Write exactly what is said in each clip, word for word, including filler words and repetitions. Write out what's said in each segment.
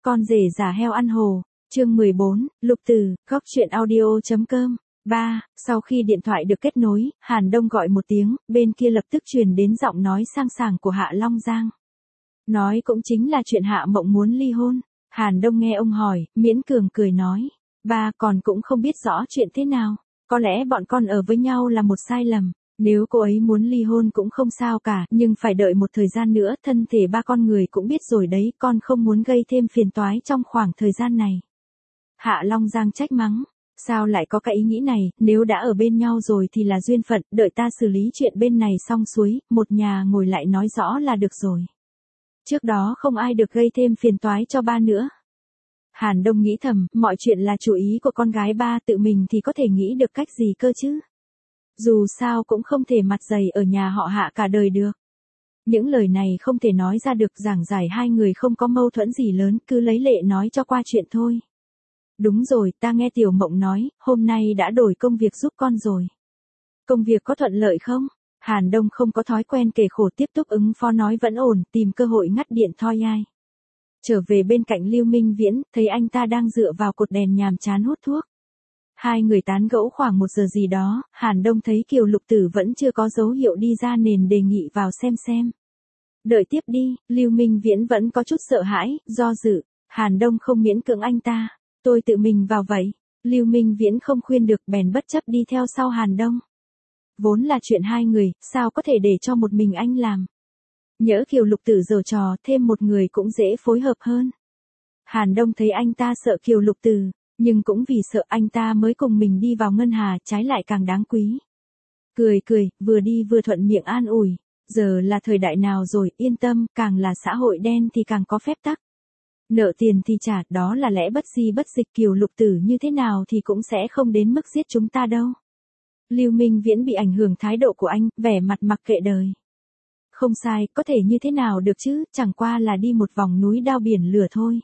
Con rể giả heo ăn hồ, chương mười bốn, Lục Tử, góc truyện audio.com. ba. Sau khi điện thoại được kết nối, Hàn Đông gọi một tiếng, bên kia lập tức truyền đến giọng nói sang sảng của Hạ Long Giang. Nói cũng chính là chuyện Hạ Mộng muốn ly hôn. Hàn Đông nghe ông hỏi, miễn cường cười nói. Ba còn cũng không biết rõ chuyện thế nào. Có lẽ bọn con ở với nhau là một sai lầm. Nếu cô ấy muốn ly hôn cũng không sao cả, nhưng phải đợi một thời gian nữa, thân thể ba con người cũng biết rồi đấy, con không muốn gây thêm phiền toái trong khoảng thời gian này. Hạ Long Giang trách mắng, sao lại có cái ý nghĩ này, nếu đã ở bên nhau rồi thì là duyên phận, đợi ta xử lý chuyện bên này xong xuôi, một nhà ngồi lại nói rõ là được rồi. Trước đó không ai được gây thêm phiền toái cho ba nữa. Hàn Đông nghĩ thầm, mọi chuyện là chủ ý của con gái ba, tự mình thì có thể nghĩ được cách gì cơ chứ. Dù sao cũng không thể mặt dày ở nhà họ Hạ cả đời được. Những lời này không thể nói ra được, giảng giải hai người không có mâu thuẫn gì lớn, cứ lấy lệ nói cho qua chuyện thôi. Đúng rồi, ta nghe Tiểu Mộng nói, hôm nay đã đổi công việc giúp con rồi. Công việc có thuận lợi không? Hàn Đông không có thói quen kể khổ, tiếp tục ứng phó nói vẫn ổn, tìm cơ hội ngắt điện thoi ai. Trở về bên cạnh Lưu Minh Viễn, thấy anh ta đang dựa vào cột đèn nhàm chán hút thuốc. Hai người tán gẫu khoảng một giờ gì đó, Hàn Đông thấy Kiều Lục Tử vẫn chưa có dấu hiệu đi ra nên đề nghị vào xem xem. Đợi tiếp đi, Lưu Minh Viễn vẫn có chút sợ hãi, do dự. Hàn Đông không miễn cưỡng anh ta, tôi tự mình vào vậy. Lưu Minh Viễn không khuyên được bèn bất chấp đi theo sau Hàn Đông. Vốn là chuyện hai người, sao có thể để cho một mình anh làm. Nhỡ Kiều Lục Tử giở trò, thêm một người cũng dễ phối hợp hơn. Hàn Đông thấy anh ta sợ Kiều Lục Tử, nhưng cũng vì sợ anh ta mới cùng mình đi vào ngân hà, trái lại càng đáng quý. Cười cười, vừa đi vừa thuận miệng an ủi, giờ là thời đại nào rồi, yên tâm, càng là xã hội đen thì càng có phép tắc. Nợ tiền thì trả, đó là lẽ bất di bất dịch, Kiều Lục Tử như thế nào thì cũng sẽ không đến mức giết chúng ta đâu. Lưu Minh Viễn bị ảnh hưởng thái độ của anh, vẻ mặt mặc kệ đời. Không sai, có thể như thế nào được chứ, chẳng qua là đi một vòng núi đao biển lửa thôi.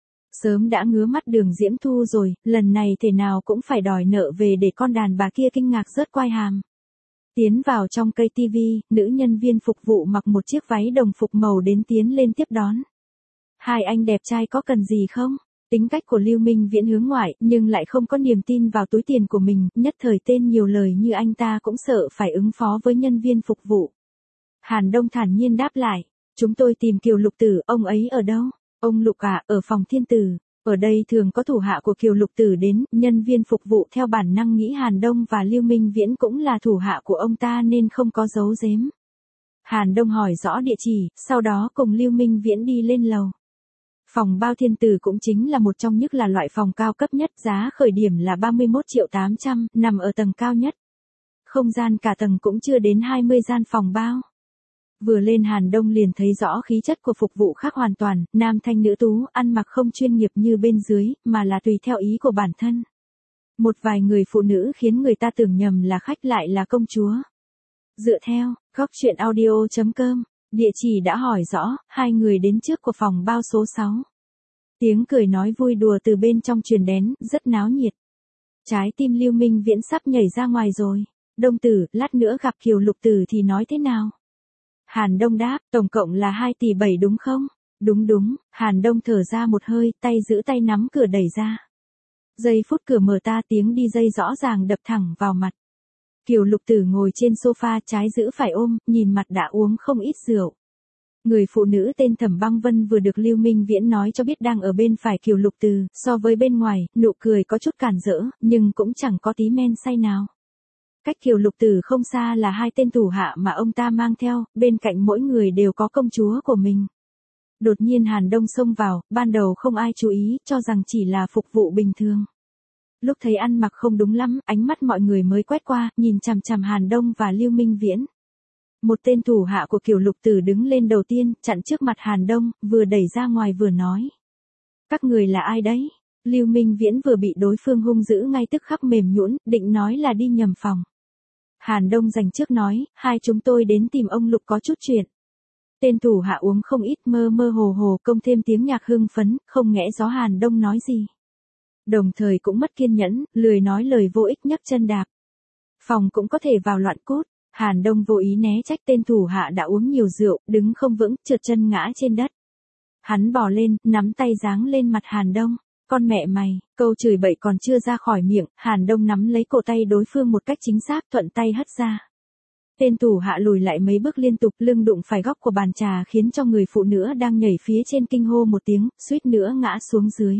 Sớm đã ngứa mắt Đường Diễm Thu rồi, lần này thể nào cũng phải đòi nợ về để con đàn bà kia kinh ngạc rớt quai hàm. Tiến vào trong cây tivi, nữ nhân viên phục vụ mặc một chiếc váy đồng phục màu đến tiến lên tiếp đón. Hai anh đẹp trai có cần gì không? Tính cách của Lưu Minh Viễn hướng ngoại, nhưng lại không có niềm tin vào túi tiền của mình, nhất thời tên nhiều lời như anh ta cũng sợ phải ứng phó với nhân viên phục vụ. Hàn Đông thản nhiên đáp lại, chúng tôi tìm Kiều Lục Tử, ông ấy ở đâu? Ông Lục à, ở phòng thiên tử. Ở đây thường có thủ hạ của Kiều Lục Tử đến, nhân viên phục vụ theo bản năng nghĩ Hàn Đông và Lưu Minh Viễn cũng là thủ hạ của ông ta nên không có giấu giếm. Hàn Đông hỏi rõ địa chỉ, sau đó cùng Lưu Minh Viễn đi lên lầu. Phòng bao thiên tử cũng chính là một trong những là loại phòng cao cấp nhất, giá khởi điểm là ba mươi mốt triệu tám trăm, nằm ở tầng cao nhất. Không gian cả tầng cũng chưa đến hai mươi gian phòng bao. Vừa lên Hàn Đông liền thấy rõ khí chất của phục vụ khác hoàn toàn, nam thanh nữ tú, ăn mặc không chuyên nghiệp như bên dưới, mà là tùy theo ý của bản thân. Một vài người phụ nữ khiến người ta tưởng nhầm là khách lại là công chúa. Dựa theo, góc truyện audio.com, địa chỉ đã hỏi rõ, hai người đến trước của phòng bao số sáu. Tiếng cười nói vui đùa từ bên trong truyền đến, rất náo nhiệt. Trái tim Lưu Minh Viễn sắp nhảy ra ngoài rồi. Đông Tử, lát nữa gặp Kiều Lục Tử thì nói thế nào? Hàn Đông đáp, tổng cộng là hai tỷ bảy đúng không? Đúng đúng, Hàn Đông thở ra một hơi, tay giữ tay nắm cửa đẩy ra. Giây phút cửa mở ta, tiếng đi dây rõ ràng đập thẳng vào mặt. Kiều Lục Tử ngồi trên sofa, trái giữ phải ôm, nhìn mặt đã uống không ít rượu. Người phụ nữ tên Thẩm Băng Vân vừa được Lưu Minh Viễn nói cho biết đang ở bên phải Kiều Lục Tử, so với bên ngoài, nụ cười có chút cản rỡ, nhưng cũng chẳng có tí men say nào. Cách Kiều Lục Tử không xa là hai tên thủ hạ mà ông ta mang theo, bên cạnh mỗi người đều có công chúa của mình. Đột nhiên Hàn Đông xông vào, ban đầu không ai chú ý, cho rằng chỉ là phục vụ bình thường. Lúc thấy ăn mặc không đúng lắm, ánh mắt mọi người mới quét qua, nhìn chằm chằm Hàn Đông và Lưu Minh Viễn. Một tên thủ hạ của Kiều Lục Tử đứng lên đầu tiên, chặn trước mặt Hàn Đông, vừa đẩy ra ngoài vừa nói. Các người là ai đấy? Lưu Minh Viễn vừa bị đối phương hung dữ ngay tức khắc mềm nhũn, định nói là đi nhầm phòng. Hàn Đông dành trước nói, hai chúng tôi đến tìm ông Lục có chút chuyện. Tên thủ hạ uống không ít, mơ mơ hồ hồ, công thêm tiếng nhạc hưng phấn, không nghe rõ Hàn Đông nói gì. Đồng thời cũng mất kiên nhẫn, lười nói lời vô ích, nhấc chân đạp. Phòng cũng có thể vào loạn cốt. Hàn Đông vô ý né trách tên thủ hạ đã uống nhiều rượu, đứng không vững, trượt chân ngã trên đất. Hắn bò lên, nắm tay giáng lên mặt Hàn Đông. Con mẹ mày, câu chửi bậy còn chưa ra khỏi miệng, Hàn Đông nắm lấy cổ tay đối phương một cách chính xác, thuận tay hất ra. Tên thủ hạ lùi lại mấy bước liên tục, lưng đụng phải góc của bàn trà khiến cho người phụ nữ đang nhảy phía trên kinh hô một tiếng, suýt nữa ngã xuống dưới.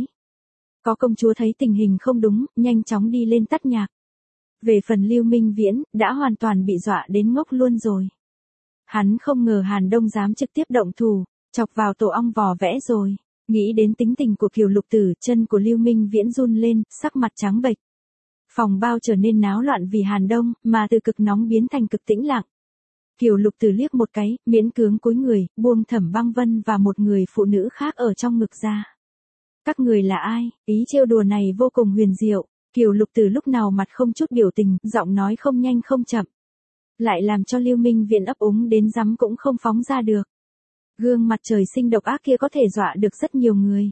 Có công chúa thấy tình hình không đúng, nhanh chóng đi lên tắt nhạc. Về phần Lưu Minh Viễn, đã hoàn toàn bị dọa đến ngốc luôn rồi. Hắn không ngờ Hàn Đông dám trực tiếp động thủ, chọc vào tổ ong vò vẽ rồi. Nghĩ đến tính tình của Kiều Lục Tử, chân của Lưu Minh Viễn run lên, sắc mặt trắng bệch. Phòng bao trở nên náo loạn vì Hàn Đông, mà từ cực nóng biến thành cực tĩnh lặng. Kiều Lục Tử liếc một cái, miễn cưỡng cúi người, buông Thẩm Băng Vân và một người phụ nữ khác ở trong ngực ra. Các người là ai? Ý trêu đùa này vô cùng huyền diệu. Kiều Lục Tử lúc nào mặt không chút biểu tình, giọng nói không nhanh không chậm. Lại làm cho Lưu Minh Viễn ấp úng đến rắm cũng không phóng ra được. Gương mặt trời sinh độc ác kia có thể dọa được rất nhiều người.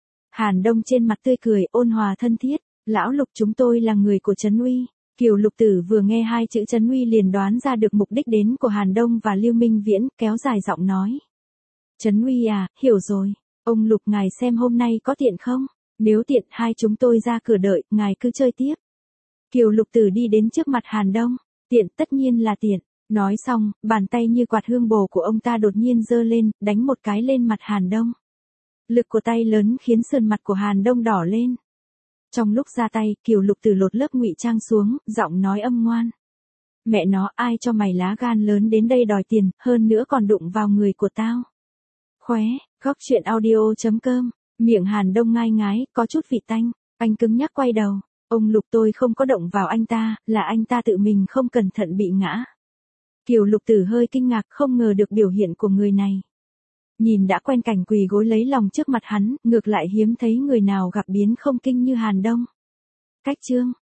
Hàn Đông trên mặt tươi cười, ôn hòa thân thiết. Lão Lục, chúng tôi là người của Trấn Uy. Kiều Lục Tử vừa nghe hai chữ Trấn Uy liền đoán ra được mục đích đến của Hàn Đông và Lưu Minh Viễn, kéo dài giọng nói. Trấn Uy à, hiểu rồi. Ông Lục ngài xem hôm nay có tiện không? Nếu tiện hai chúng tôi ra cửa đợi, ngài cứ chơi tiếp. Kiều Lục Tử đi đến trước mặt Hàn Đông. Tiện, tất nhiên là tiện. Nói xong, bàn tay như quạt hương bồ của ông ta đột nhiên giơ lên, đánh một cái lên mặt Hàn Đông. Lực của tay lớn khiến sườn mặt của Hàn Đông đỏ lên. Trong lúc ra tay, Kiều Lục Tử lột lớp ngụy trang xuống, giọng nói âm ngoan. Mẹ nó, ai cho mày lá gan lớn đến đây đòi tiền, hơn nữa còn đụng vào người của tao. Khóe, góc chuyện audio chấm com, miệng Hàn Đông ngai ngái, có chút vị tanh, anh cứng nhắc quay đầu. Ông Lục, tôi không có động vào anh ta, là anh ta tự mình không cẩn thận bị ngã. Kiều Lục Tử hơi kinh ngạc, không ngờ được biểu hiện của người này. Nhìn đã quen cảnh quỳ gối lấy lòng trước mặt hắn, ngược lại hiếm thấy người nào gặp biến không kinh như Hàn Đông. Cách chương